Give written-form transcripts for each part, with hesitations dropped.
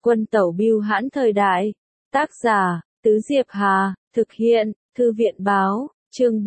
Quân tẩu bưu hãn thời đại. Tác giả, Tứ Diệp Hà, thực hiện, Thư viện báo, chương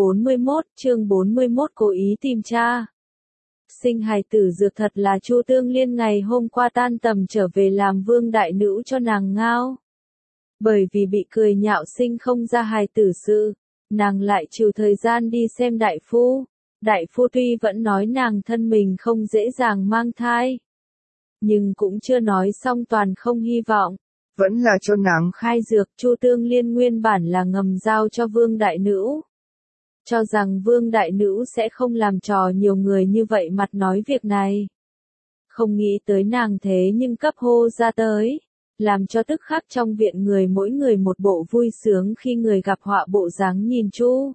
41 cố ý tìm cha. Sinh hài tử dược thật là Chu Tương Liên ngày hôm qua tan tầm trở về làm vương đại nữ cho nàng ngao. Bởi vì bị cười nhạo sinh không ra hài tử sự, nàng lại chịu thời gian đi xem đại phu. Đại phu tuy vẫn nói nàng thân mình không dễ dàng mang thai, nhưng cũng chưa nói xong toàn không hy vọng. Vẫn là cho nàng khai dược. Chu Tương Liên nguyên bản là ngầm giao cho vương đại nữ, cho rằng vương đại nữ sẽ không làm trò nhiều người như vậy mặt nói việc này. Không nghĩ tới nàng thế nhưng cấp hô ra tới, làm cho tức khắc trong viện người mỗi người một bộ vui sướng khi người gặp họa bộ dáng nhìn Chu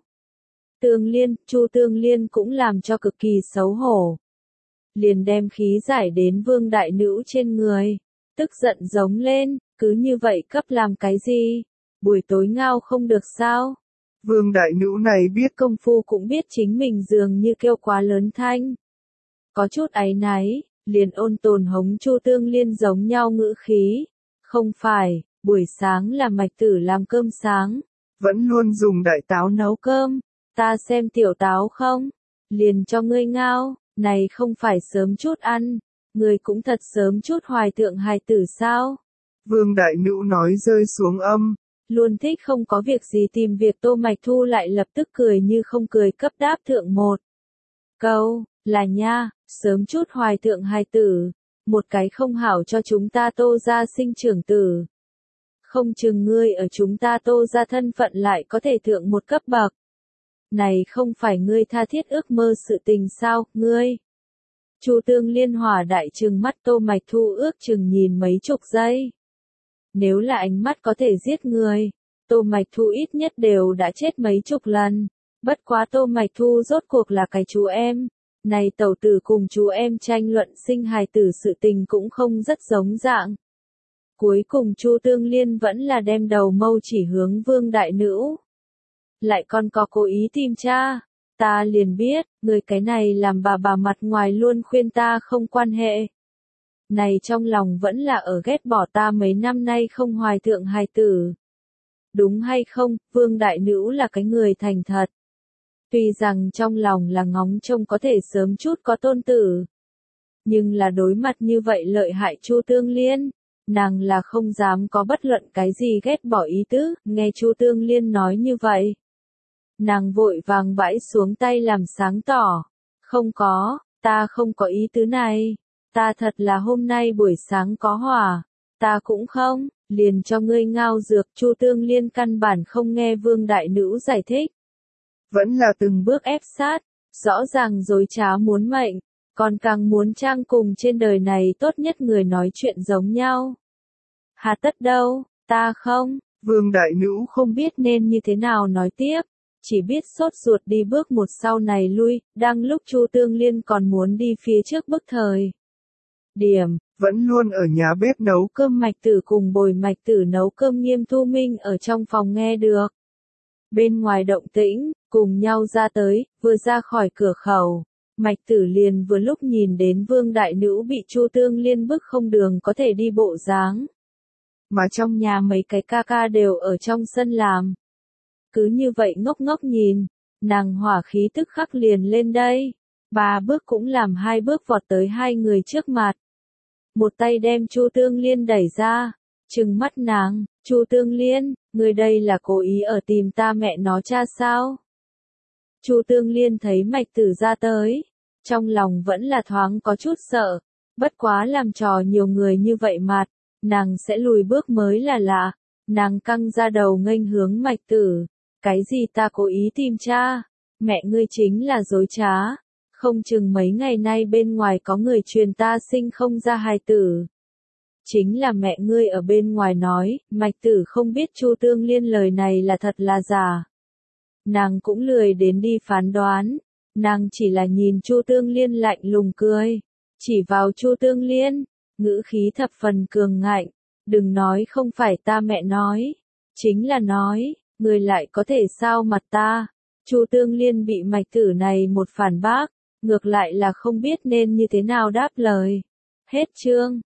Tương Liên cũng làm cho cực kỳ xấu hổ. Liền đem khí giải đến vương đại nữ trên người, tức giận giống lên, cứ như vậy cấp làm cái gì? Buổi tối ngao không được sao? Vương đại nữ này biết công phu cũng biết chính mình dường như kêu quá lớn thanh. Có chút áy náy, liền ôn tồn hống Chu Tương Liên giống nhau ngữ khí. Không phải, buổi sáng là mạch tử làm cơm sáng, vẫn luôn dùng đại táo nấu cơm, ta xem tiểu táo không? Liền cho ngươi ngao, này không phải sớm chút ăn, ngươi cũng thật sớm chút hoài thượng hài tử sao? Vương đại nữ nói rơi xuống âm. Luôn thích không có việc gì tìm việc Tô Mạch Thu lại lập tức cười như không cười cấp đáp thượng một câu, là nha, sớm chút hoài thượng hài tử, một cái không hảo cho chúng ta Tô gia sinh trưởng tử. Không chừng ngươi ở chúng ta Tô gia thân phận lại có thể thượng một cấp bậc. Này không phải ngươi tha thiết ước mơ sự tình sao, ngươi? Chu Tương Liên hỏa đại trừng mắt Tô Mạch Thu ước chừng nhìn mấy chục giây. Nếu là ánh mắt có thể giết người, Tô Mạch Thu ít nhất đều đã chết mấy chục lần. Bất quá Tô Mạch Thu rốt cuộc là cái chú em. Này tẩu tử cùng chú em tranh luận sinh hài tử sự tình cũng không rất giống dạng. Cuối cùng Chu Tương Liên vẫn là đem đầu mâu chỉ hướng vương đại nữ. Lại còn có cố ý tìm cha. Ta liền biết, người cái này làm bà mặt ngoài luôn khuyên ta không quan hệ. Này trong lòng vẫn là ở ghét bỏ ta mấy năm nay không hoài thượng hài tử. Đúng hay không, vương đại nữ là cái người thành thật. Tuy rằng trong lòng là ngóng trông có thể sớm chút có tôn tử. Nhưng là đối mặt như vậy lợi hại Chu Tương Liên, nàng là không dám có bất luận cái gì ghét bỏ ý tứ. Nghe Chu Tương Liên nói như vậy, nàng vội vàng bãi xuống tay làm sáng tỏ. Không có, ta không có ý tứ này. Ta thật là hôm nay buổi sáng có hỏa. Ta cũng không, liền cho ngươi ngao dược. Chu Tương Liên căn bản không nghe vương đại nữ giải thích. Vẫn là từng bước ép sát, rõ ràng dối trá muốn mệnh, còn càng muốn trang cùng trên đời này tốt nhất người nói chuyện giống nhau. Hà tất đâu, ta không, vương đại nữ không biết nên như thế nào nói tiếp, chỉ biết sốt ruột đi bước một sau này lui, đang lúc Chu Tương Liên còn muốn đi phía trước bước thời điểm, vẫn luôn ở nhà bếp nấu cơm mạch tử cùng bồi mạch tử nấu cơm Nghiêm Thu Minh ở trong phòng nghe được. Bên ngoài động tĩnh, cùng nhau ra tới, vừa ra khỏi cửa khẩu, mạch tử liền vừa lúc nhìn đến vương đại nữ bị Chu Tương Liên bức không đường có thể đi bộ dáng. Mà trong nhà mấy cái ca ca đều ở trong sân làm. Cứ như vậy ngốc ngốc nhìn, nàng hỏa khí tức khắc liền lên đây. 3 bước cũng làm 2 bước vọt tới hai người trước mặt. Một tay đem Chu Tương Liên đẩy ra, trừng mắt nàng, Chu Tương Liên, người đây là cố ý ở tìm ta mẹ nó cha sao? Chu Tương Liên thấy mạch tử ra tới, trong lòng vẫn là thoáng có chút sợ, bất quá làm trò nhiều người như vậy mặt, nàng sẽ lùi bước mới là lạ. Nàng căng ra đầu nghênh hướng mạch tử, cái gì ta cố ý tìm cha, mẹ ngươi chính là dối trá, không chừng mấy ngày nay bên ngoài có người truyền ta sinh không ra hài tử. Chính là mẹ ngươi ở bên ngoài nói, mạch tử không biết Chu Tương Liên lời này là thật là giả. Nàng cũng lười đến đi phán đoán, nàng chỉ là nhìn Chu Tương Liên lạnh lùng cười, chỉ vào Chu Tương Liên, ngữ khí thập phần cường ngạnh, đừng nói không phải ta mẹ nói, chính là nói, người lại có thể sao mặt ta. Chu Tương Liên bị mạch tử này một phản bác, ngược lại là không biết nên như thế nào đáp lời. Hết chương.